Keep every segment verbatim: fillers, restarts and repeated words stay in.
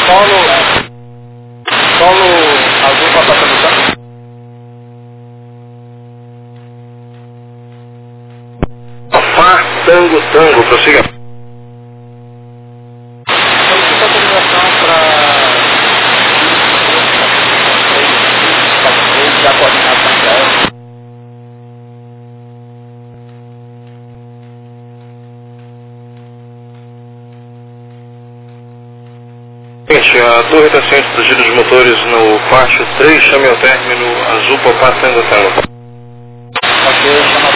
Solo, solo azul para passar no tango. Fá, tango, tango, prossiga. Solicita autorização para da coordenação dela. Gente, a torre está sendo protegida de motores no quarto três, chame ao término azul Papá Tango Tango. Ok, chama.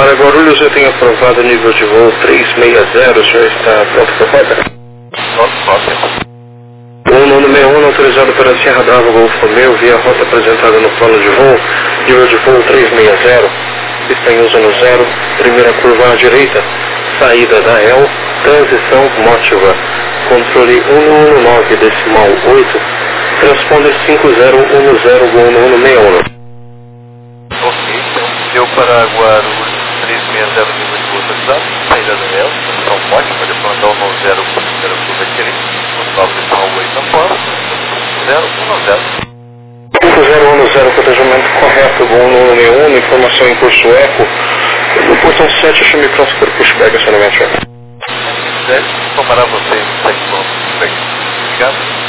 Para Guarulhos eu tenho aprovado o nível de voo trezentos e sessenta, já está pronto para rota? Pronto, pronto. O nono sessenta e um autorizado para Serra Brava Golfo Romeo via rota apresentada no plano de voo, nível de voo trezentos e sessenta, pista em uso no zero, primeira curva à direita, saída da E L, transição mótiva, controle cento e nove decimal oito, transponder cinco zero um zero Gol nono sessenta e um. Ok, então deu para Guarulhos trezentos e sessenta nível de voo autorizado, saída da E L, transição mótiva, depois andar um zero para a primeira curva à direita, controle decimal oito na forma, cinco zero um zero. cinco zero um zero, protegimento correto, Gol nono sessenta e um, informação em curso eco. No portão sete, chame próximo por pushback, acionamento. Se quiser, tomará vocês sete quilômetros. Obrigado.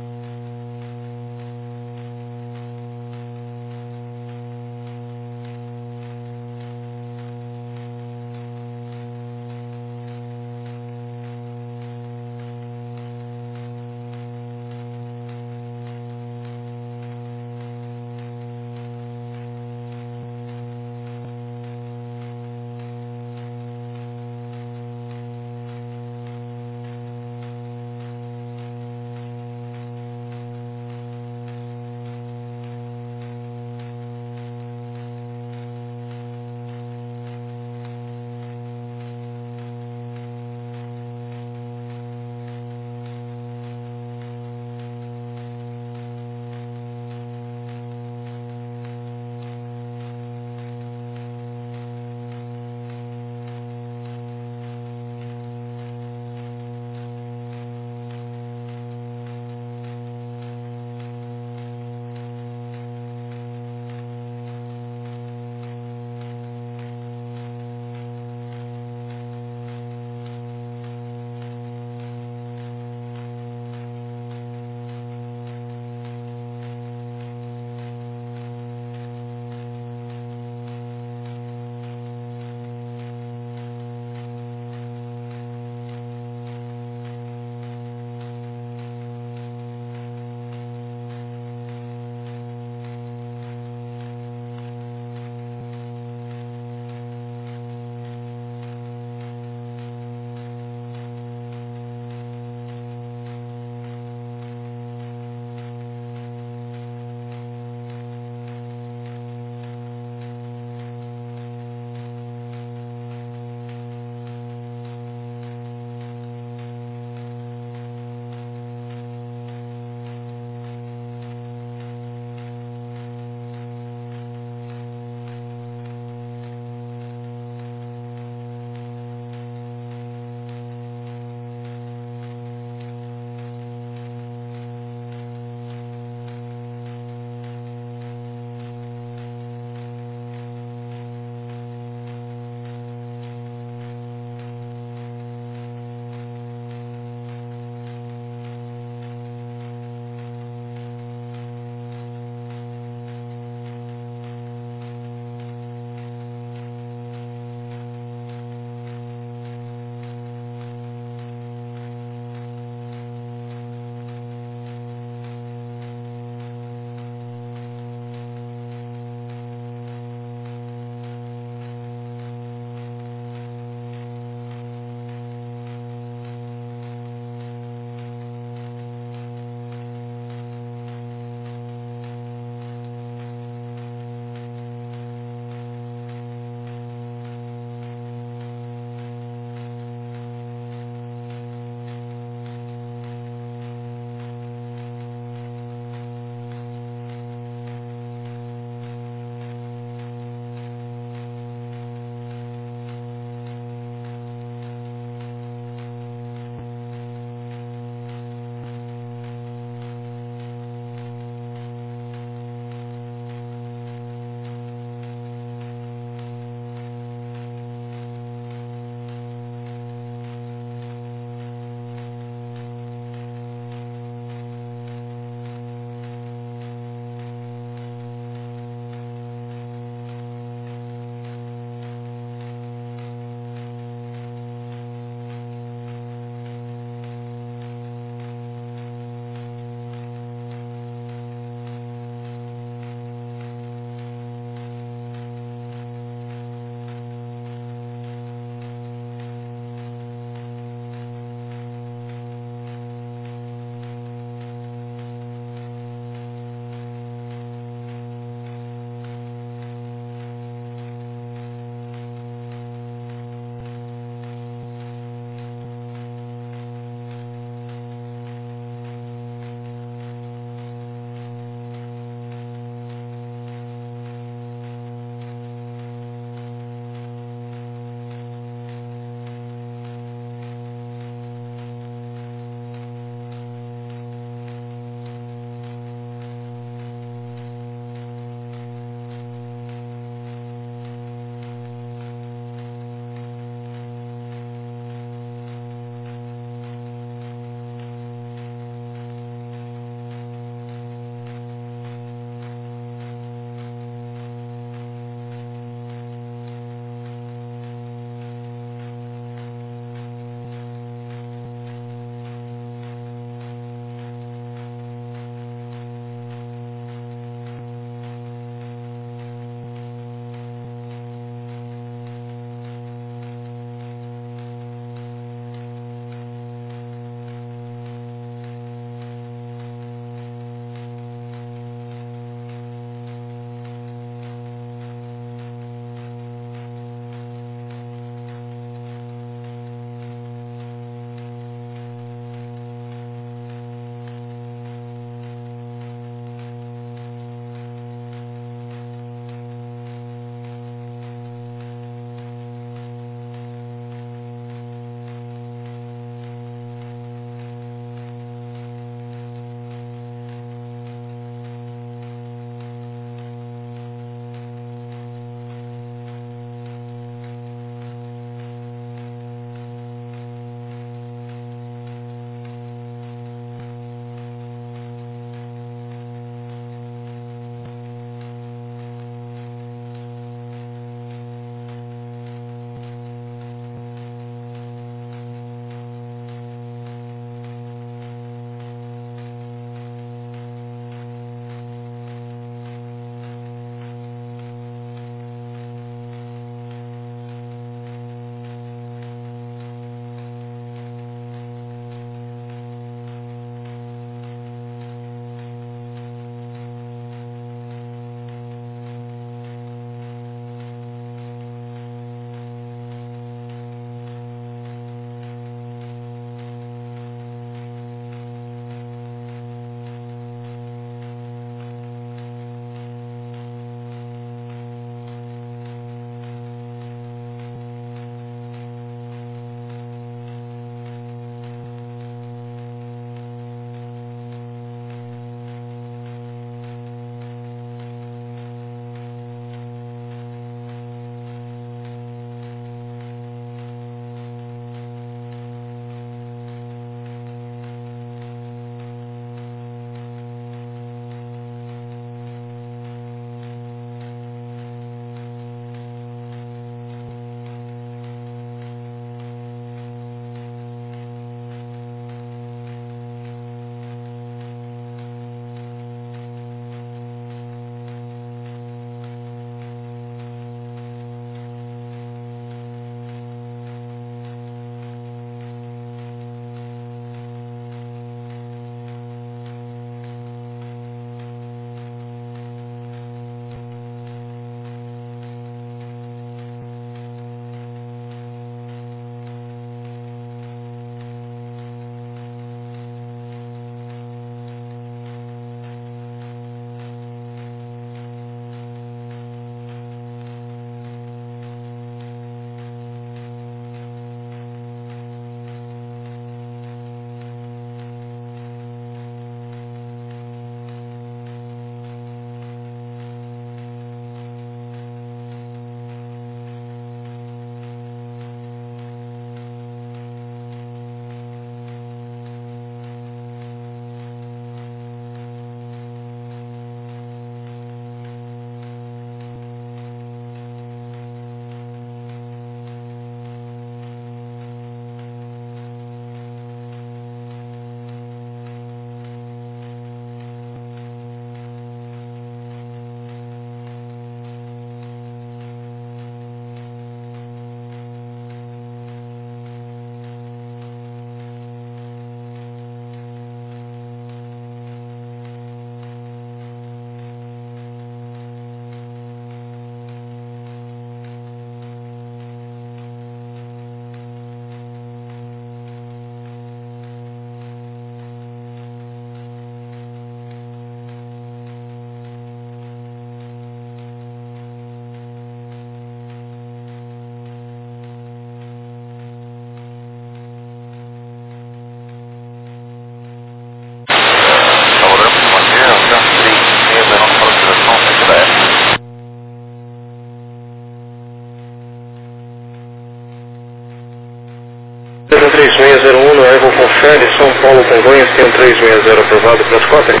L, São Paulo, Congonhas, tem um três seis zero aprovado, Proscope.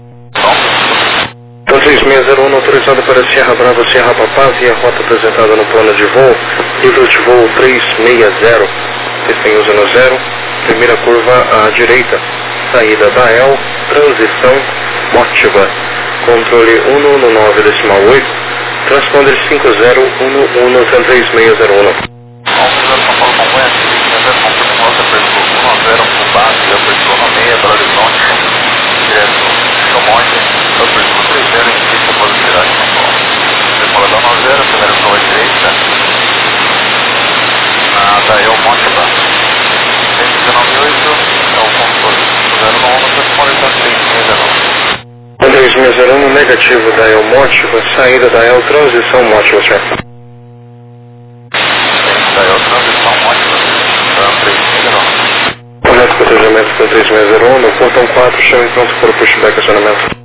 Então três seis zero um autorizado para Sierra Brava, Sierra Papá, via rota apresentada no plano de voo, livro de voo três seis zero, pista em uso no zero, primeira curva à direita, saída da E L, transição, Mótiva, controle um um nove decimal oito, transponder cinco zero um um três seis zero um. São Paulo, Congonhas, rota apertou um zero por base, apertou no meio, Belo Horizonte, direto, Chomonte, apertou três zero em pista, pode virar de São Paulo. Depois da nove zero, primeira curva à direita, na da E L Mótiva, cento e dezenove ponto oito, é o controle zero nove, transponder três seis zero um. três seis zero um, negativo da E L Mótiva, saída da E L, transição Mótiva, certo? Da E L, transição Mótiva, três seis zero um. Correto, protegimento da três seis zero um, no portão quatro, chame pronto para o pushback acionamento.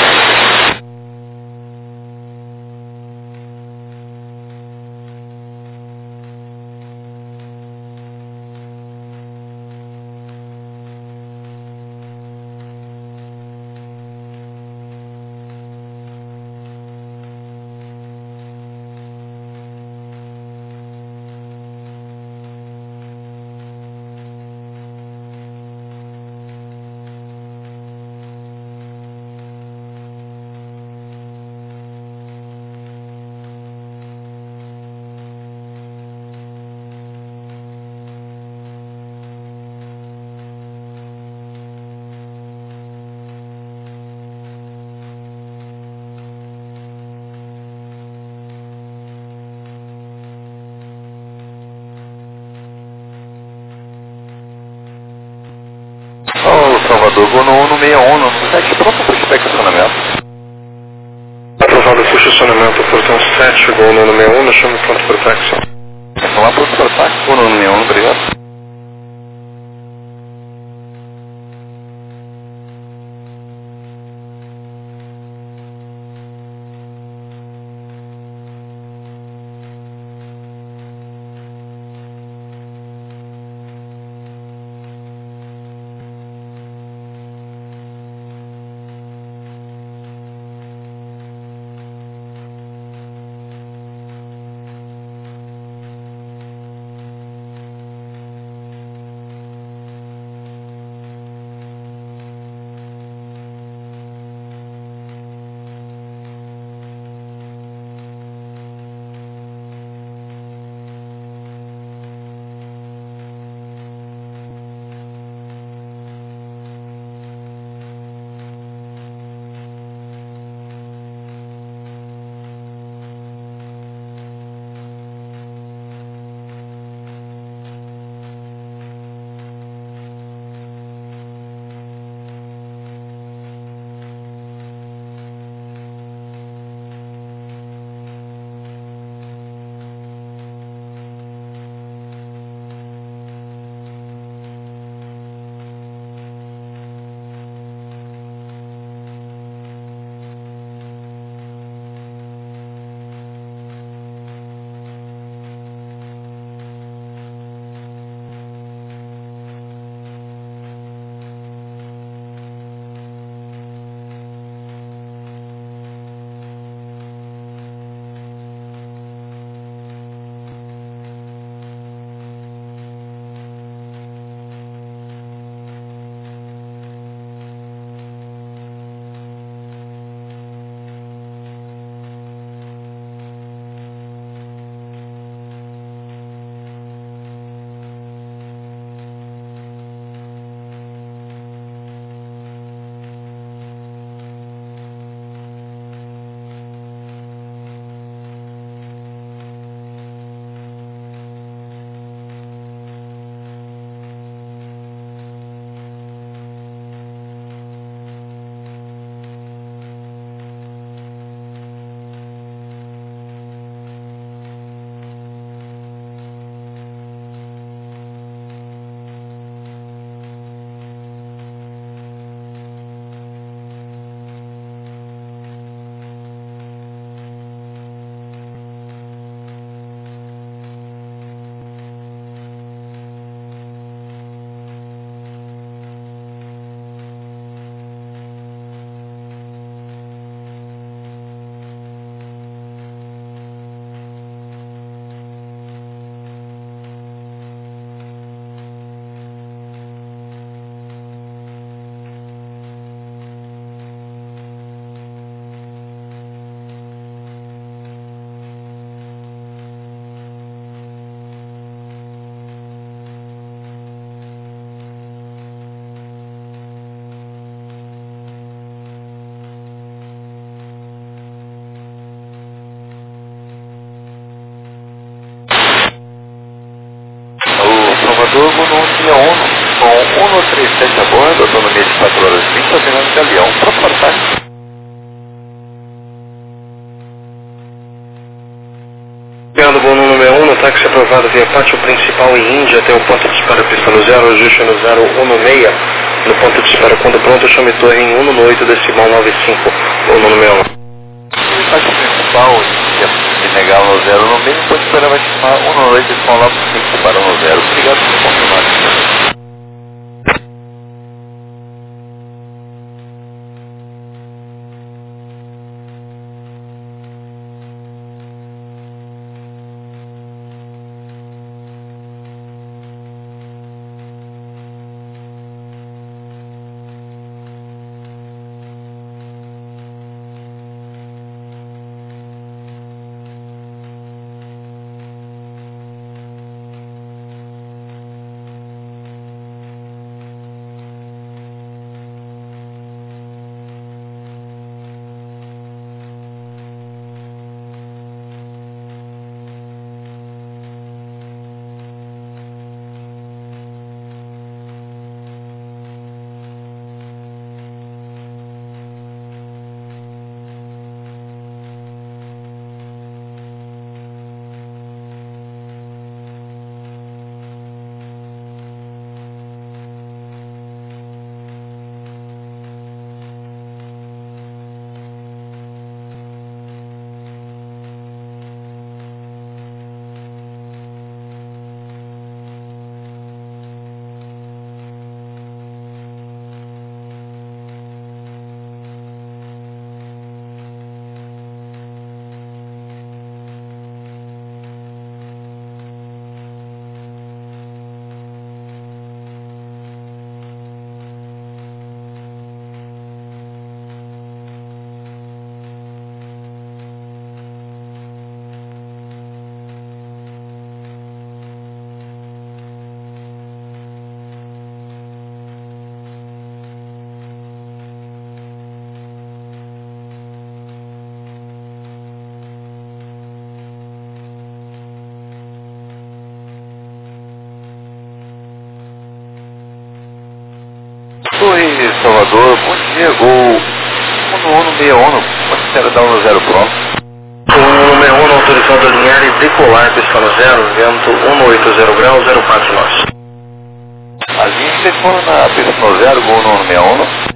Ô, Salvador, vou no um no seis um, no sete, pronto para o pushback acionamento. Aprovado o push acionamento, portão sete, gol no seis um, chame pronto para o táxi. Então lá para o táxi, vou no seis um, obrigado. Via Uno, com cento e trinta e sete a bordo, autonomia de quatro horas e vinte, avião Galeão, próximo táxi. Obrigado, voo número um, táxi aprovado via pátio principal em Índia até o ponto de espera pista no zero, ajuste no zero um seis, no ponto de espera quando pronto, chame torre em um no oito decimal nove cinco, voo número um. Pátio principal, se negar no zero no meio, pode esperar vai chamar um no oito decimal nove cinco para no zero. Obrigado por confirmar. Oi, Salvador, bom dia, gol um no seis um, pode ser dar um zero pronto. O número um autorizado a alinhar e decolar pista no zero, vento cento e oitenta graus, zero quatro nós. A linha decora na pista no zero, gol no seis um.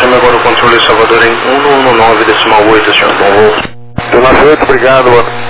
Chame agora o controle Salvador em um um nove decimal oito, senhor. Bom voo. Tudo oito, obrigado.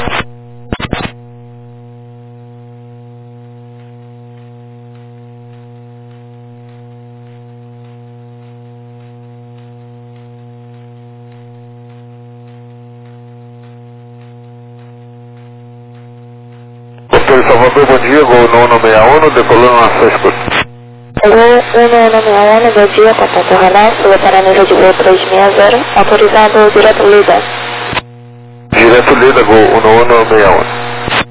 Controle Salvador, bom dia, Gol nono seis um, decolando na sua escuta. Gol um nove um, bom dia, contato Renan, sua para nível de voo três seis zero, autorizado direto Lida. Direto Lida, Gol um nove seis um.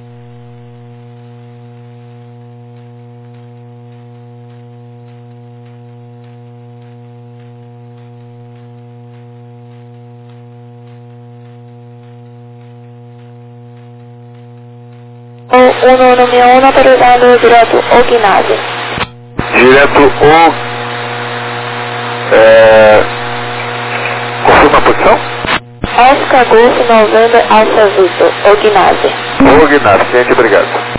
Gol um nove um, autorizado direto ao ginásio. Direto o... É... Confirma a posição? Oscar Golf November Alfa Victor, ao ginásio. O Gnassi, gente, obrigado.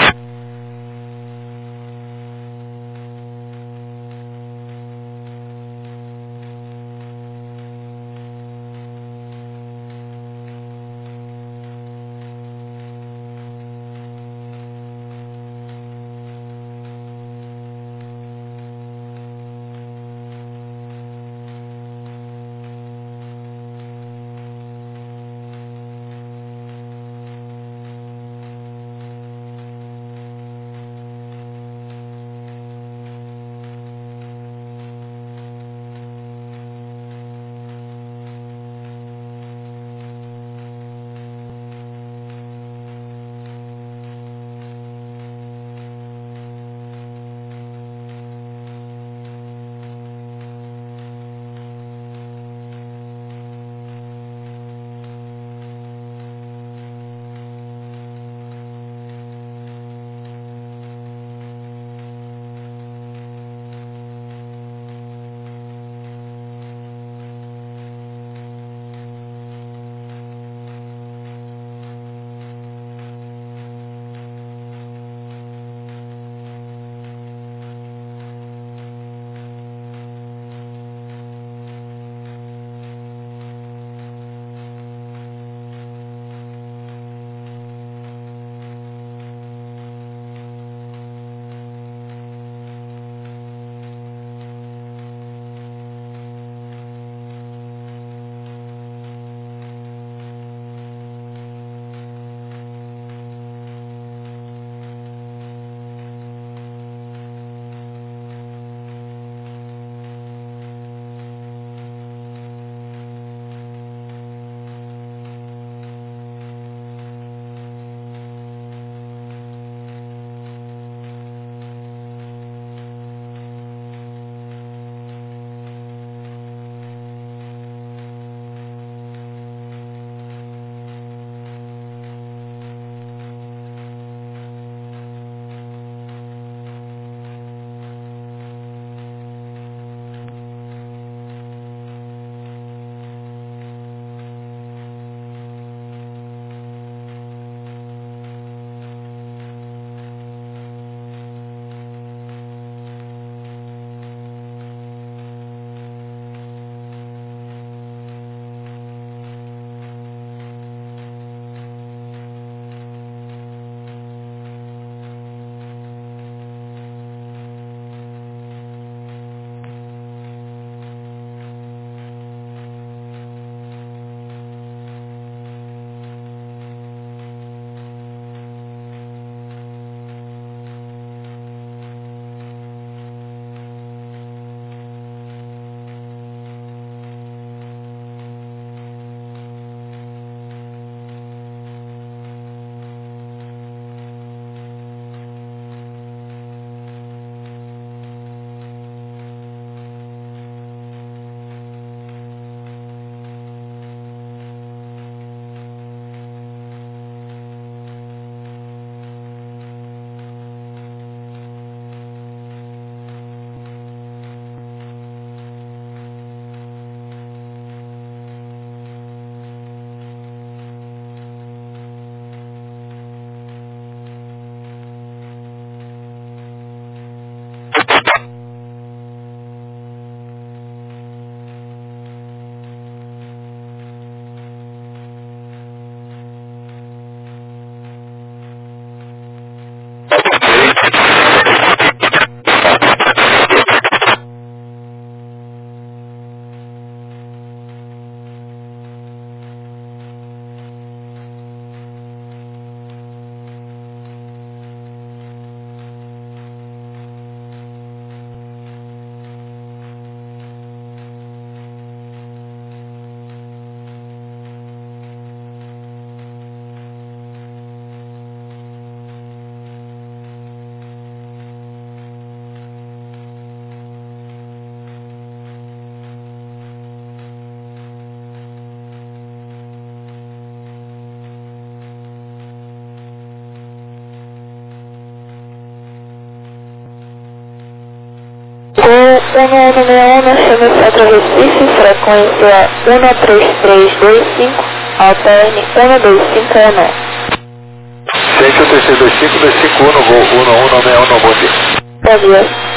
um um seis um, chama Centro Recife, frequência um três três dois cinco, alterne um dois cinco um. Centro três três dois cinco, dois cinco um, voo um um seis um, bom dia. Bom dia.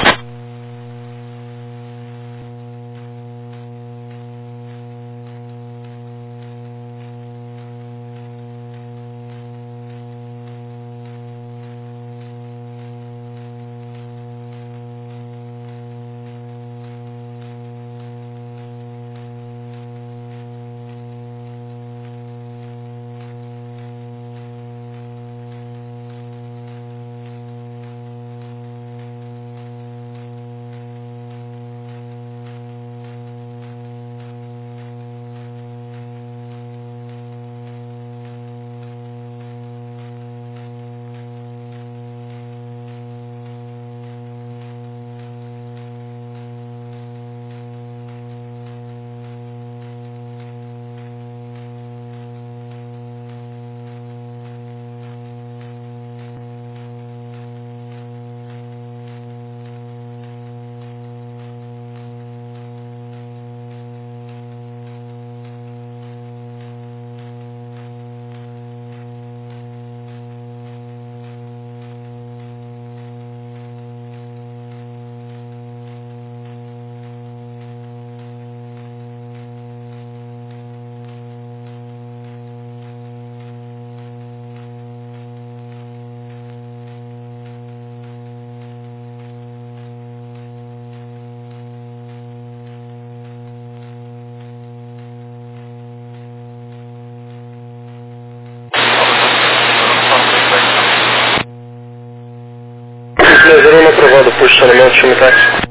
zero um aprovado, posicionamento, chame táxi.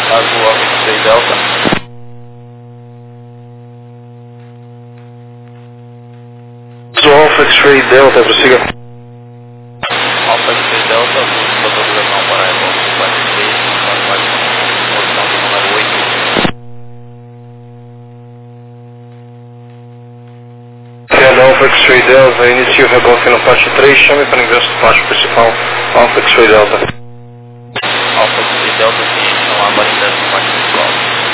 Azul Alfa X-Ray Delta. Azul Alfa X-Ray Delta, prossiga. Alfa X-Ray Delta, localização para a Evolve quarenta e seis, posição do número oito. Sendo Alfa X-Ray Delta, inicia o reboque no pátio três, chame para ingresso do pátio principal, Alfa X-Ray Delta. Alfa X-Ray Delta, cliente não há para ingresso no pátio principal.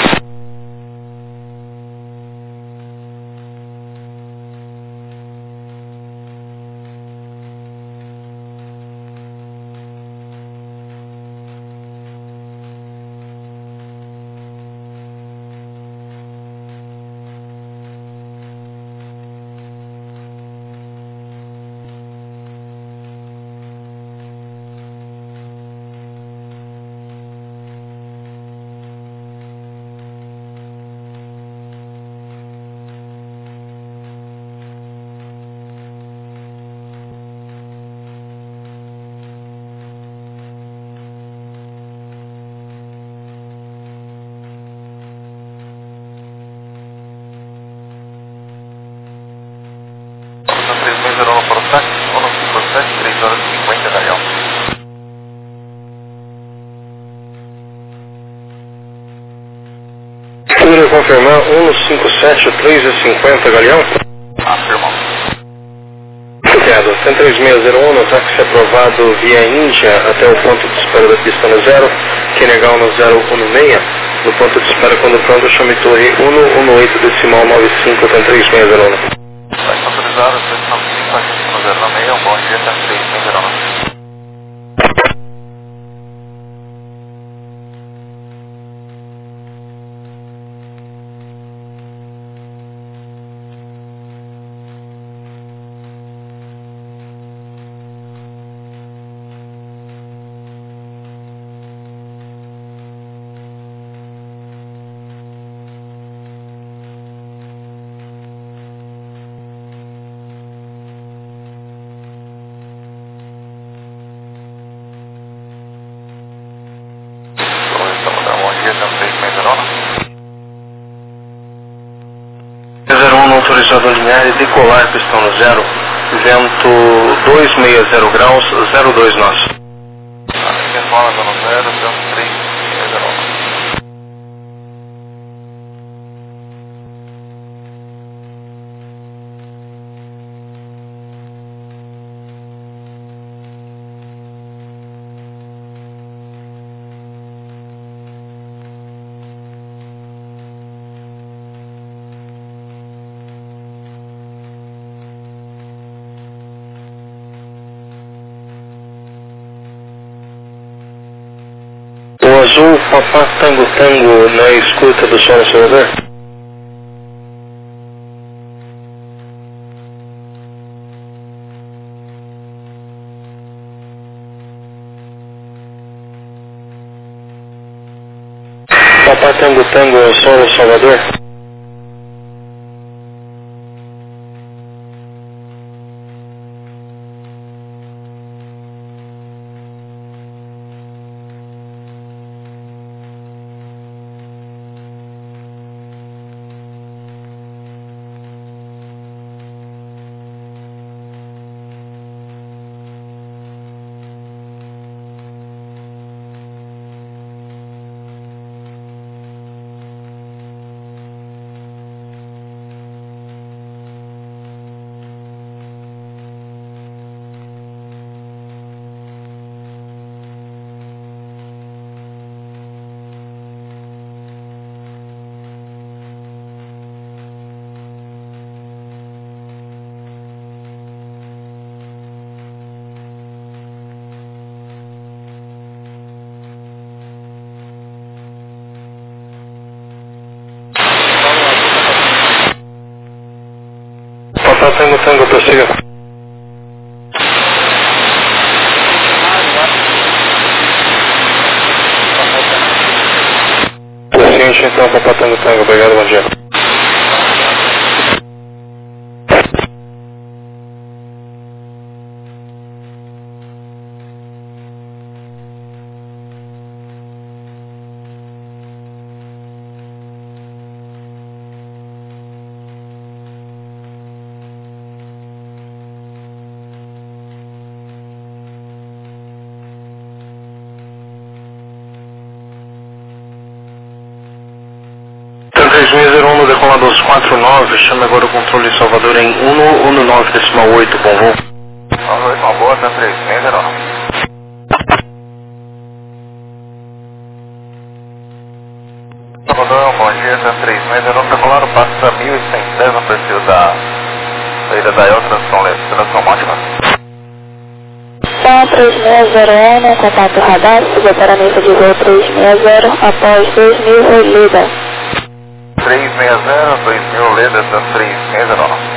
três seis zero um para o táxi, um cinco sete, três horas e cinquenta, Daniel. Poderia confirmar um cinco sete, três e cinquenta, Galeão? Afirmou. Obrigado. cento e três seis zero um, no táxi aprovado via Índia até o ponto de espera da pista no zero, Quenegal no zero um seis, no ponto de espera quando pronto, chame torre um um oito decimal nove cinco, cento e três seis zero um. Vai autorizar o seis nove cinco, agente no zero nove seis, bom dia, cento e três seis zero um. zero um autorizado a alinhar e decolar pistão no zero, vento duzentos e sessenta graus, zero dois nós. Aqui bola no zero, vento três seis zero um. O azul, papá tango tango na escuta do solo Salvador. Papá tango tango solo Salvador. Papá tango tango, prossiga. Paciente, então, papá tango tango, obrigado, bom dia. Lima dois quatro nove, chame agora o controle de Salvador em um um nove decimal oito, bom voo. Salvador, uma boa, tá três seis zero nove. Salvador, bom dia, tá três seis zero nove, tá falando, passa mil e cem pés no perfil da saída da El Transom, Transom Ótima. Som três seis zero um, contato radar, siga para a mesa de voo três seis zero, após dois mil, Leda. três seis zero, dois mil, Leda, tá três seis zero nove.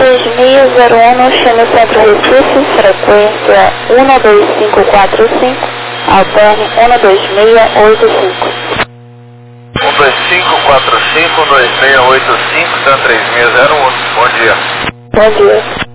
três seis zero um no Chame Centro Recife, frequência um dois cinco quatro cinco, alterne um dois seis oito cinco. um dois cinco quatro cinco, dois seis oito cinco, T A M três seis zero um. Bom dia. Bom dia.